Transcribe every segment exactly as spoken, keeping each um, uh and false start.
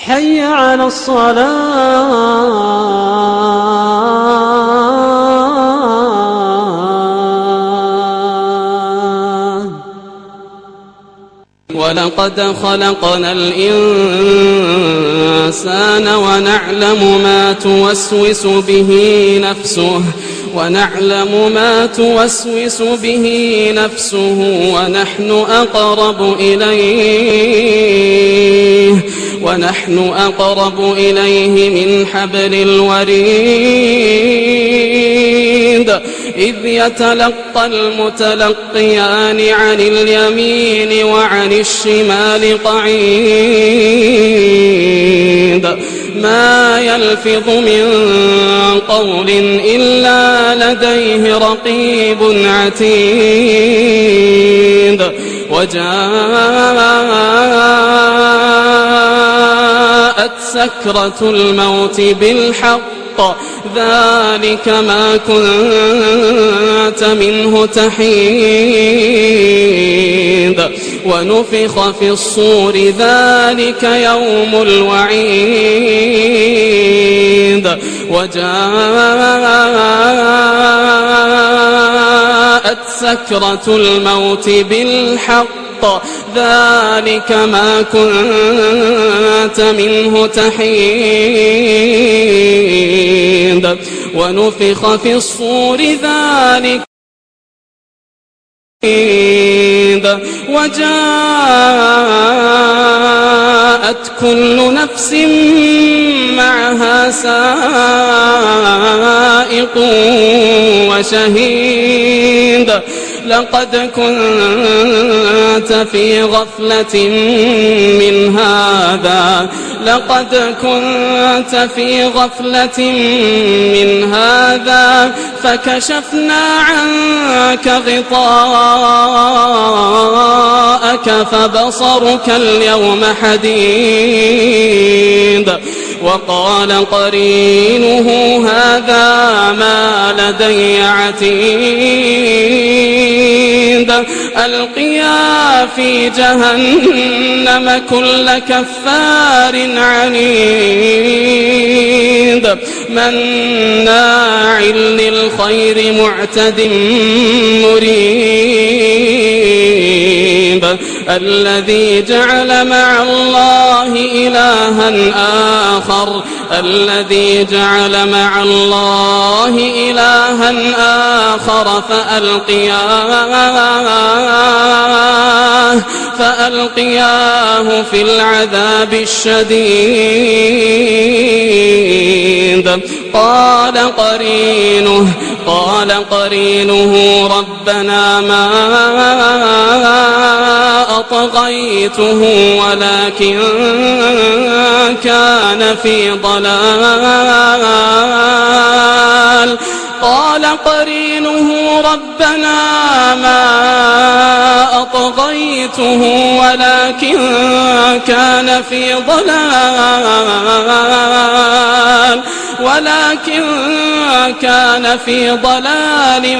حي على الصلاة. ولقد خلقنا الإنسان ونعلم ما توسوس به نفسه ونعلم ما توسوس به نفسه ونحن أقرب إليه ونحن أقرب إليه من حبل الوريد إذ يتلقى المتلقيان عن اليمين وعن الشمال قعيد ما يلفظ من قول إلا لديه رقيب عتيد وجاءت سكرة الموت بالحق ذلك ما كنت منه تحيد ونفخ في الصور ذلك يوم الوعيد وجاءت سكرة الموت بالحق ذلك ما كنت منه تحيد ونفخ في الصور ذلك وجاءت كل نفس معها سائق وشهيد لقد كنت في غفلة من هذا لقد كنت في غفلة من هذا فكشفنا عنك غطاءك فبصرك اليوم حديد وقال قرينه هذا ما لدي عتيد ألقيا في جهنم كل كفار عنيد مناع للخير معتد مريب الذي جعل مع الله إلها آخر الذي جعل مع الله إلها آخر فألقياه فألقياه في العذاب الشديد قال قرينه قال قرينه ربنا ما أطغيته ولكن كان في ضلال قال قرينه ربنا ما أطغيته ولكن كان في ضلال ولكن كان في ضلال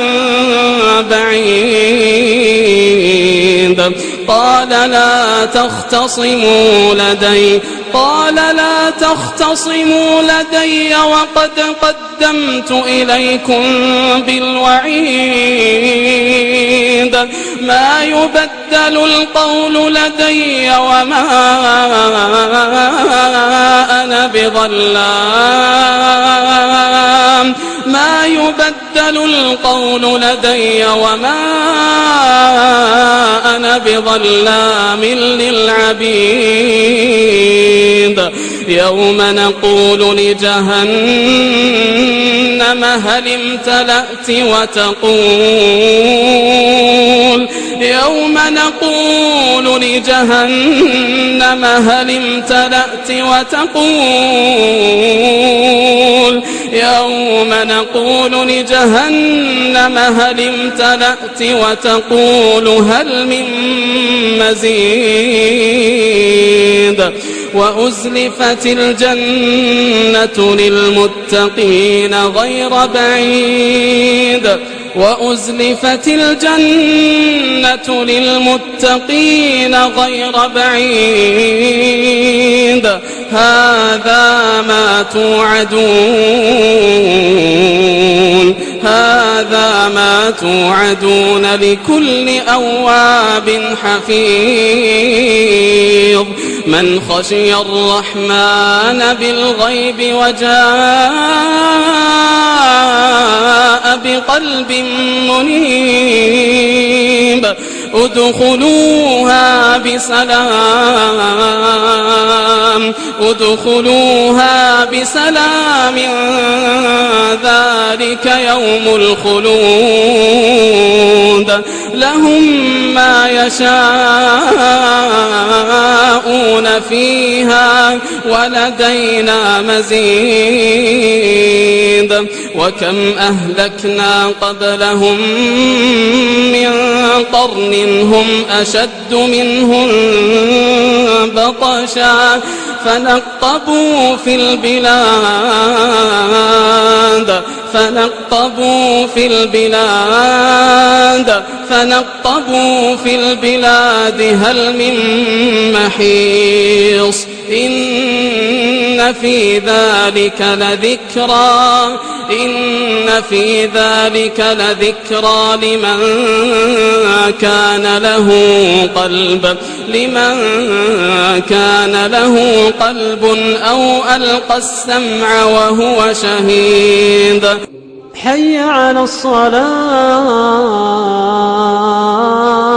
بعيد قال لا تختصموا لدي قال لا تختصموا لدي وقد قدمت إليكم بالوعيد ما يبدل القول لدي وما أنا بظلام ما يبدل القول لدي وما أنا بظلام للعبيد يوم نقول لجهنم هل امتلأت وتقول يوم نقول لجهنم هل امتلأت وتقول يوم نقول لجهنم هل امتلأت وتقول هل من مزيد وأزلفت الجنة للمتقين غير بعيد وأزلفت الجنة للمتقين غير بعيد هذا ما توعدون هذا ما توعدون لكل أواب حفيظ من خشي الرحمن بالغيب وجاء بقلب منيب ادخلوها بسلام ادخلوها بسلام ذلك يوم الخلود لهم ما يشاءون فيها ولدينا مزيد وكم أهلكنا قبلهم من قرن هم أشد منهم بطشا فنقبوا في البلاد فنقبوا في البلاد فنقبوا في البلاد هل من محيص إن في ذلك لذكرى إن في ذلك لذكرى لمن كان له قلب لمن كان له قلب أو ألقى السمع وهو شهيد حي على الصلاة